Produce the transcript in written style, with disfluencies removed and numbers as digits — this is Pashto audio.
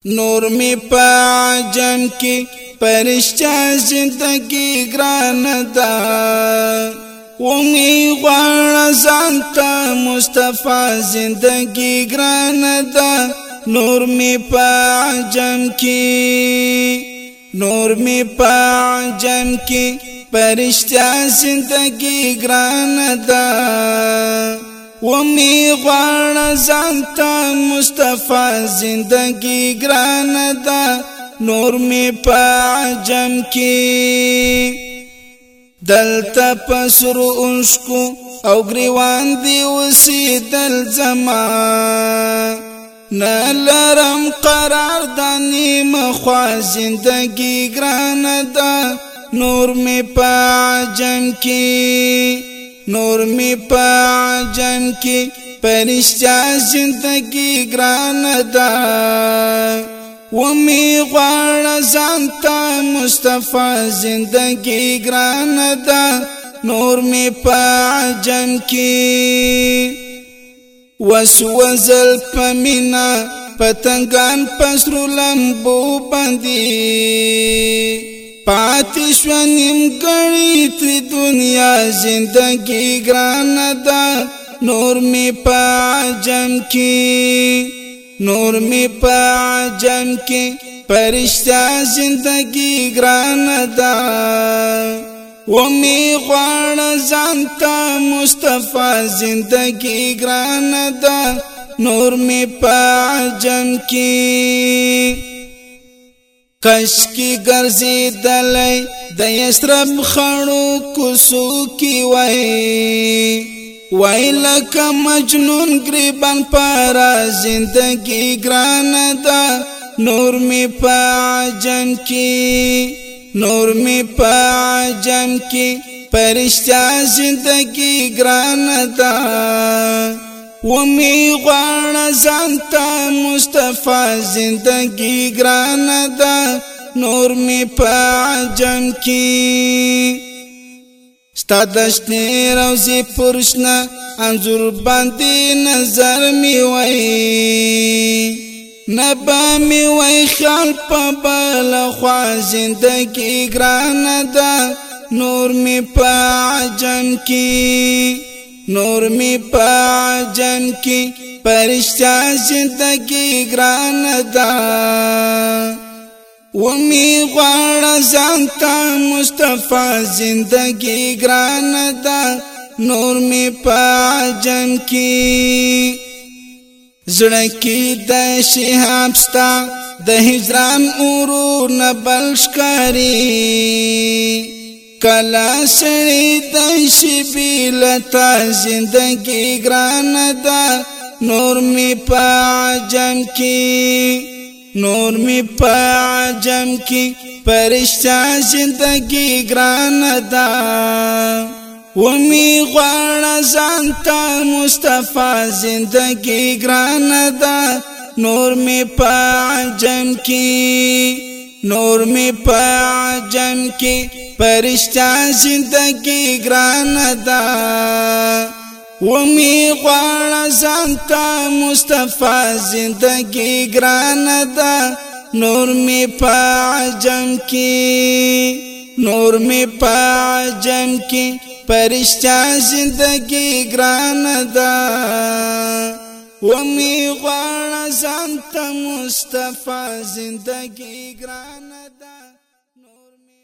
نور می پا عجم کی پرشتہ زندگی گران دا ومی غوار زانتا مصطفی زندگی گران دا نور می پا عجم کی نور می پا عجم کی پرشتہ زندگی گران دا ومی غوار زانتا مصطفی زندگی گران دا نور می پا عجم کی دلتا پسر انشکو او گریوان دی وسی دل زمان نلرم قرار دانی مخوا زندگی گران دا نور می پا عجم کی نور می پا عجم کی پرشتہ زندگی گران دا ومی غوار زانتا مصطفی زندگی گران دا نور می پا عجم کی وسوزل پمینا پتنگان پسرو لمبو بندی پاتشو نیمگری تری دنیا زندگی گران دا نور می پا عجم کی نور می پا عجم کی پرشتہ زندگی گران دا ومی غوار زانتا مصطفی زندگی گران دا نور می پا عجم کی کش کی گرزی دلی د یسرب خړو کوسو کی وای لکه مجنون گریبان پارا زندگی گران دا نور می پا عجم کی نور می پا عجم کی پرشتہ زندگی گران دا ومی غوار زانتا مصطفی زندگی گران دا نور می پا عجم کی ستا دشتنی روزی پرشنا انظر باندی نظر می وی نبا می وی خیال پا بلخوا زندگی گران دا نور می پا عجم کی نور می پا عجم کی پرشتہ زندگی گران دا ومی غوار زانتا مصطفی زندگی گران دا نور می پا عجم کی زڑکی دا شہاب ستا دا ہجران اورو نبلشکاری کلا سڑی دا شبیلتا زندگی گران دا نور می پا عجم کی نور می پا عجم کی پرشتہ زندگی گران دا ومی غوار زانتا مصطفی زندگی گران دا نور می پا عجم کی نور می پا عجم کی پرشتہ زندگی گران دا ومی غوار زانتا مصطفی زندگی گران دا نور می پا عجم کی نور می پا عجم کی پرشتہ زندگی گران دا ومی غوار زانتا مصطفی زندگی گران دا